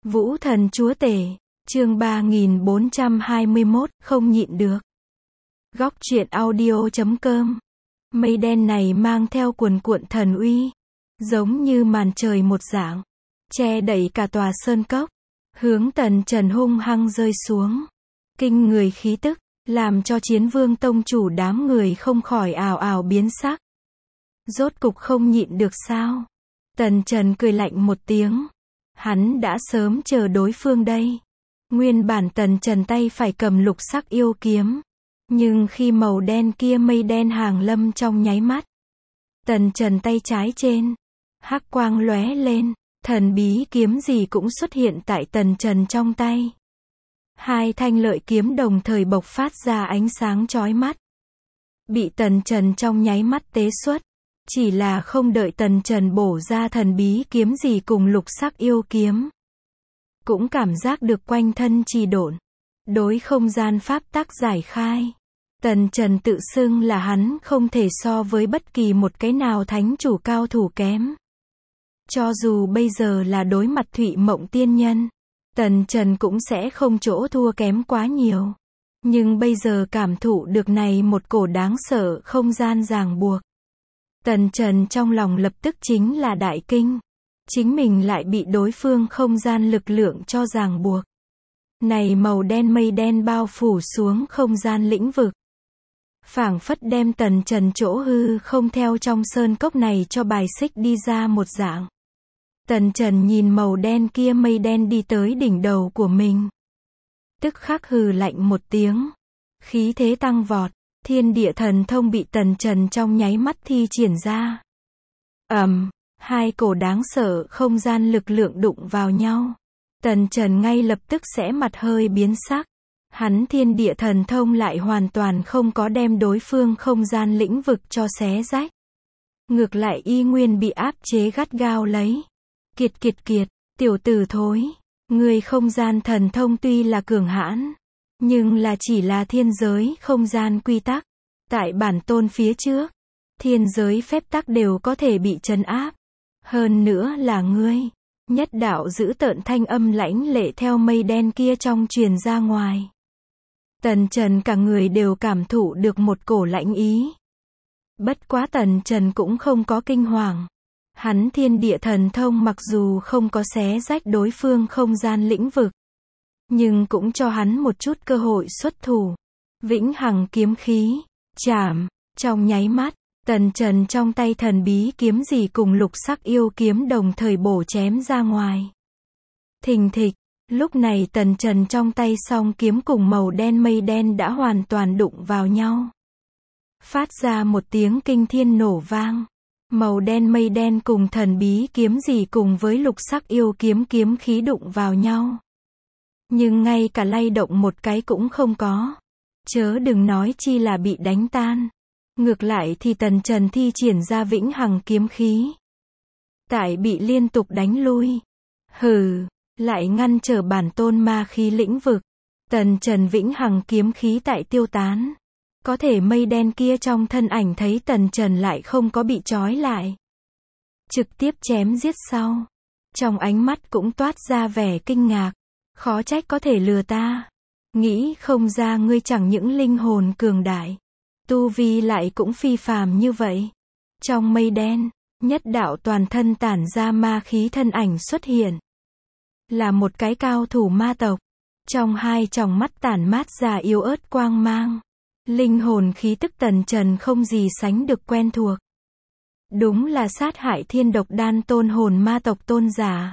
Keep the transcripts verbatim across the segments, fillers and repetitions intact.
Vũ thần chúa tể, chương ba nghìn bốn trăm hai mươi mốt, không nhịn được. Góc truyện audio chấm com. Mây đen này mang theo cuồn cuộn thần uy, giống như màn trời một dạng, che đậy cả tòa sơn cốc, hướng Tần Trần hung hăng rơi xuống. Kinh người khí tức, làm cho Chiến Vương tông chủ đám người không khỏi ào ào biến sắc. Rốt cục không nhịn được sao? Tần Trần cười lạnh một tiếng. Hắn đã sớm chờ đối phương đây. Nguyên bản Tần Trần tay phải cầm lục sắc yêu kiếm. Nhưng khi màu đen kia mây đen hàng lâm trong nháy mắt, Tần Trần tay trái trên, hắc quang lóe lên, thần bí kiếm gì cũng xuất hiện tại Tần Trần trong tay. Hai thanh lợi kiếm đồng thời bộc phát ra ánh sáng chói mắt. Bị Tần Trần trong nháy mắt tế xuất. Chỉ là không đợi Tần Trần bổ ra thần bí kiếm gì cùng lục sắc yêu kiếm, cũng cảm giác được quanh thân trì độn, đối không gian pháp tắc giải khai. Tần Trần tự xưng là hắn không thể so với bất kỳ một cái nào thánh chủ cao thủ kém. Cho dù bây giờ là đối mặt Thụy Mộng tiên nhân, Tần Trần cũng sẽ không chỗ thua kém quá nhiều. Nhưng bây giờ cảm thụ được này một cổ đáng sợ không gian ràng buộc, Tần Trần trong lòng lập tức chính là đại kinh. Chính mình lại bị đối phương không gian lực lượng cho ràng buộc. Này màu đen mây đen bao phủ xuống không gian lĩnh vực, phảng phất đem Tần Trần chỗ hư không theo trong sơn cốc này cho bài xích đi ra một dạng. Tần Trần nhìn màu đen kia mây đen đi tới đỉnh đầu của mình, tức khắc hừ lạnh một tiếng, khí thế tăng vọt. Thiên địa thần thông bị Tần Trần trong nháy mắt thi triển ra. Ầm, um, hai cổ đáng sợ không gian lực lượng đụng vào nhau. Tần Trần ngay lập tức sẽ mặt hơi biến sắc. Hắn thiên địa thần thông lại hoàn toàn không có đem đối phương không gian lĩnh vực cho xé rách. Ngược lại y nguyên bị áp chế gắt gao lấy. Kiệt kiệt kiệt, tiểu tử thối. Người không gian thần thông tuy là cường hãn, nhưng là chỉ là thiên giới không gian quy tắc. Tại bản tôn phía trước, thiên giới phép tắc đều có thể bị trấn áp. Hơn nữa là ngươi. Nhất đạo giữ tợn thanh âm lãnh lệ theo mây đen kia trong truyền ra ngoài. Tần Trần cả người đều cảm thụ được một cổ lãnh ý. Bất quá Tần Trần cũng không có kinh hoàng. Hắn thiên địa thần thông mặc dù không có xé rách đối phương không gian lĩnh vực, nhưng cũng cho hắn một chút cơ hội xuất thủ. Vĩnh hằng kiếm khí, chạm, trong nháy mắt, Tần Trần trong tay thần bí kiếm gì cùng lục sắc yêu kiếm đồng thời bổ chém ra ngoài. Thình thịch, lúc này Tần Trần trong tay song kiếm cùng màu đen mây đen đã hoàn toàn đụng vào nhau. Phát ra một tiếng kinh thiên nổ vang. Màu đen mây đen cùng thần bí kiếm gì cùng với lục sắc yêu kiếm kiếm khí đụng vào nhau. Nhưng ngay cả lay động một cái cũng không có. Chớ đừng nói chi là bị đánh tan. Ngược lại thì Tần Trần thi triển ra vĩnh hằng kiếm khí. Tại bị liên tục đánh lui. Hừ, lại ngăn trở bản tôn ma khí lĩnh vực. Tần Trần vĩnh hằng kiếm khí tại tiêu tán. Có thể mây đen kia trong thân ảnh thấy Tần Trần lại không có bị trói lại. Trực tiếp chém giết sau. Trong ánh mắt cũng toát ra vẻ kinh ngạc. Khó trách có thể lừa ta. Nghĩ không ra ngươi chẳng những linh hồn cường đại, tu vi lại cũng phi phàm như vậy. Trong mây đen, nhất đạo toàn thân tản ra ma khí thân ảnh xuất hiện. Là một cái cao thủ ma tộc. Trong hai tròng mắt tản mát ra yếu ớt quang mang. Linh hồn khí tức Tần Trần không gì sánh được quen thuộc. Đúng là sát hại thiên độc đan tôn hồn ma tộc tôn giả.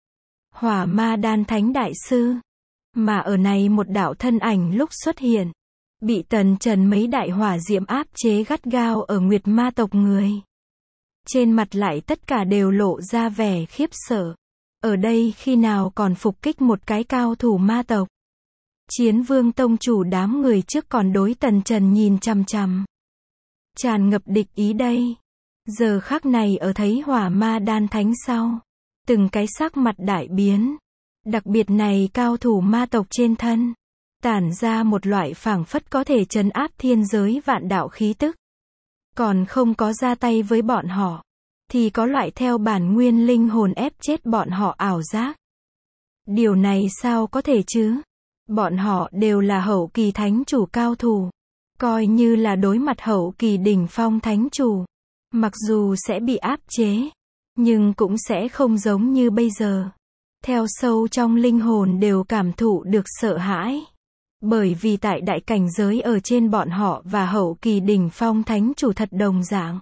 Hỏa ma đan thánh đại sư. Mà ở này một đạo thân ảnh lúc xuất hiện, bị Tần Trần mấy đại hỏa diễm áp chế gắt gao ở Nguyệt ma tộc người. Trên mặt lại tất cả đều lộ ra vẻ khiếp sợ. Ở đây khi nào còn phục kích một cái cao thủ ma tộc. Chiến Vương tông chủ đám người trước còn đối Tần Trần nhìn chằm chằm, tràn ngập địch ý đây. Giờ khắc này ở thấy hỏa ma đan thánh sau, từng cái sắc mặt đại biến. Đặc biệt này cao thủ ma tộc trên thân, tản ra một loại phảng phất có thể trấn áp thiên giới vạn đạo khí tức. Còn không có ra tay với bọn họ, thì có loại theo bản nguyên linh hồn ép chết bọn họ ảo giác. Điều này sao có thể chứ? Bọn họ đều là hậu kỳ thánh chủ cao thủ. Coi như là đối mặt hậu kỳ đỉnh phong thánh chủ. Mặc dù sẽ bị áp chế, nhưng cũng sẽ không giống như bây giờ. Theo sâu trong linh hồn đều cảm thụ được sợ hãi. Bởi vì tại đại cảnh giới ở trên bọn họ và hậu kỳ đỉnh phong thánh chủ thật đồng dạng.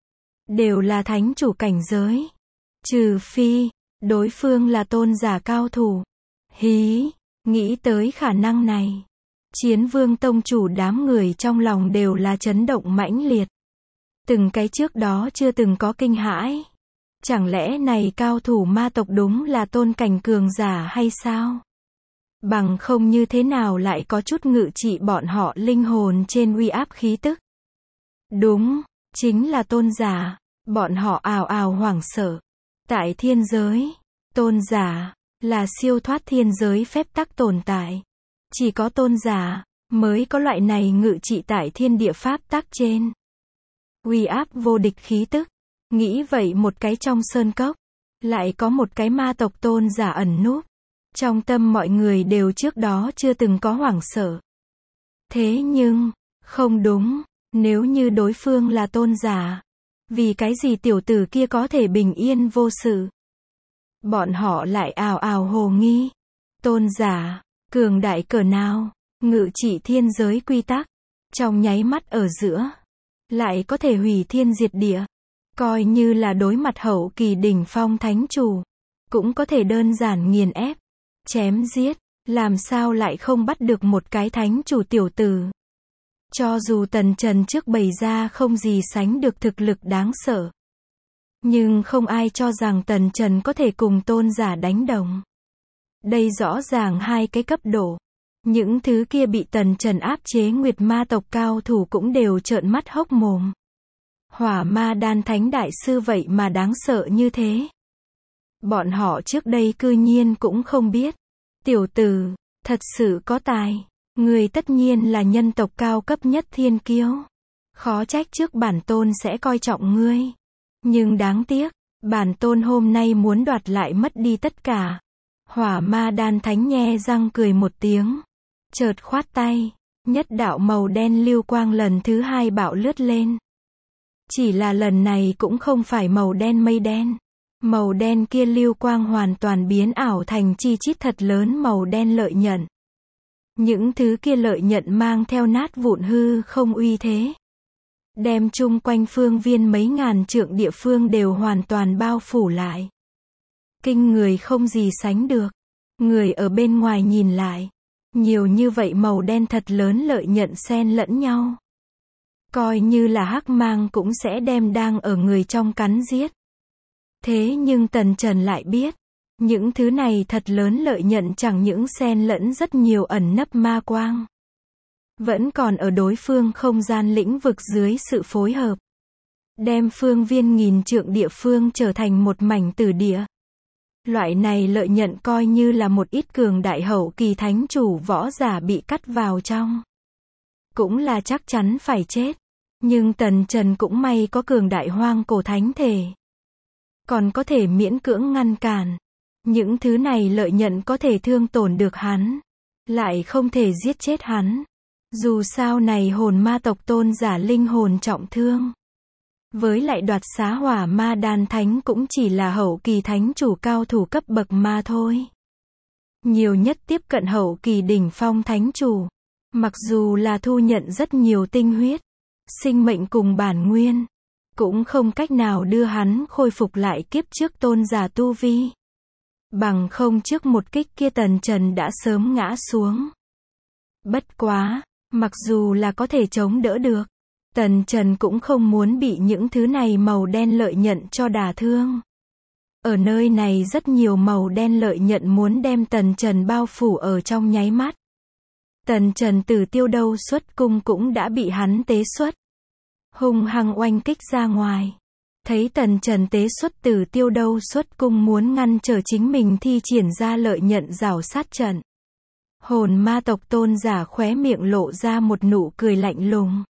Đều là thánh chủ cảnh giới. Trừ phi, đối phương là tôn giả cao thủ. Hí, nghĩ tới khả năng này. Chiến vương tông chủ đám người trong lòng đều là chấn động mãnh liệt. Từng cái trước đó chưa từng có kinh hãi. Chẳng lẽ này cao thủ ma tộc đúng là tôn cảnh cường giả hay sao? Bằng không như thế nào lại có chút ngự trị bọn họ linh hồn trên uy áp khí tức? Đúng, chính là tôn giả. Bọn họ ào ào hoảng sợ. Tại thiên giới, tôn giả là siêu thoát thiên giới phép tắc tồn tại. Chỉ có tôn giả mới có loại này ngự trị tại thiên địa pháp tắc trên. Uy áp vô địch khí tức. Nghĩ vậy một cái trong sơn cốc, lại có một cái ma tộc tôn giả ẩn núp. Trong tâm mọi người đều trước đó chưa từng có hoảng sợ. Thế nhưng, không đúng, nếu như đối phương là tôn giả, vì cái gì tiểu tử kia có thể bình yên vô sự? Bọn họ lại ào ào hồ nghi. Tôn giả, cường đại cỡ nào, ngự trị thiên giới quy tắc, trong nháy mắt ở giữa, lại có thể hủy thiên diệt địa. Coi như là đối mặt hậu kỳ đỉnh phong thánh chủ, cũng có thể đơn giản nghiền ép, chém giết, làm sao lại không bắt được một cái thánh chủ tiểu tử. Cho dù Tần Trần trước bày ra không gì sánh được thực lực đáng sợ, nhưng không ai cho rằng Tần Trần có thể cùng tôn giả đánh đồng. Đây rõ ràng hai cái cấp độ. Những thứ kia bị Tần Trần áp chế Nguyệt ma tộc cao thủ cũng đều trợn mắt hốc mồm. Hỏa ma đan thánh đại sư vậy mà đáng sợ như thế. Bọn họ trước đây cư nhiên cũng không biết. Tiểu tử, thật sự có tài. Người tất nhiên là nhân tộc cao cấp nhất thiên kiêu. Khó trách trước bản tôn sẽ coi trọng ngươi. Nhưng đáng tiếc, bản tôn hôm nay muốn đoạt lại mất đi tất cả. Hỏa ma đan thánh nhe răng cười một tiếng. Chợt khoát tay, nhất đạo màu đen lưu quang lần thứ hai bạo lướt lên. Chỉ là lần này cũng không phải màu đen mây đen. Màu đen kia lưu quang hoàn toàn biến ảo thành chi chít thật lớn màu đen lợi nhận. Những thứ kia lợi nhận mang theo nát vụn hư không uy thế. Đem chung quanh phương viên mấy ngàn trượng địa phương đều hoàn toàn bao phủ lại. Kinh người không gì sánh được. Người ở bên ngoài nhìn lại. Nhiều như vậy màu đen thật lớn lợi nhận xen lẫn nhau. Coi như là hắc mang cũng sẽ đem đang ở người trong cắn giết. Thế nhưng Tần Trần lại biết, những thứ này thật lớn lợi nhận chẳng những xen lẫn rất nhiều ẩn nấp ma quang. Vẫn còn ở đối phương không gian lĩnh vực dưới sự phối hợp. Đem phương viên nghìn trượng địa phương trở thành một mảnh tử địa. Loại này lợi nhận coi như là một ít cường đại hậu kỳ thánh chủ võ giả bị cắt vào trong. Cũng là chắc chắn phải chết. Nhưng Tần Trần cũng may có cường đại hoang cổ thánh thể. Còn có thể miễn cưỡng ngăn cản. Những thứ này lợi nhận có thể thương tổn được hắn. Lại không thể giết chết hắn. Dù sao này hồn ma tộc tôn giả linh hồn trọng thương. Với lại đoạt xá hỏa ma đan thánh cũng chỉ là hậu kỳ thánh chủ cao thủ cấp bậc mà thôi. Nhiều nhất tiếp cận hậu kỳ đỉnh phong thánh chủ. Mặc dù là thu nhận rất nhiều tinh huyết, sinh mệnh cùng bản nguyên, cũng không cách nào đưa hắn khôi phục lại kiếp trước tôn giả tu vi. Bằng không trước một kích kia Tần Trần đã sớm ngã xuống. Bất quá, mặc dù là có thể chống đỡ được, Tần Trần cũng không muốn bị những thứ này màu đen lợi nhận cho đả thương. Ở nơi này rất nhiều màu đen lợi nhận muốn đem Tần Trần bao phủ ở trong nháy mắt. Tần Trần từ tiêu đâu xuất cung cũng đã bị hắn tế xuất. Hung hăng oanh kích ra ngoài. Thấy Tần Trần tế xuất từ tiêu đâu xuất cung muốn ngăn trở chính mình thi triển ra lợi nhận rào sát trận. Hồn ma tộc tôn giả khóe miệng lộ ra một nụ cười lạnh lùng.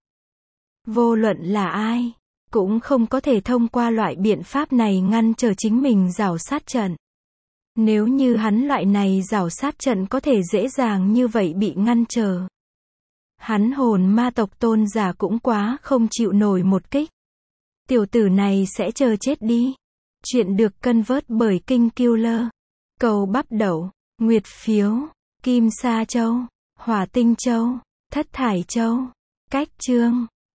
Vô luận là ai, cũng không có thể thông qua loại biện pháp này ngăn trở chính mình rào sát trận. Nếu như hắn loại này rảo sát trận có thể dễ dàng như vậy bị ngăn trở. Hắn hồn ma tộc tôn giả cũng quá không chịu nổi một kích. Tiểu tử này sẽ chờ chết đi. Chuyện được cân vớt bởi Kinh Killer. Cầu bắp đậu, nguyệt phiếu, kim sa châu, hỏa tinh châu, thất thải châu. Cách chương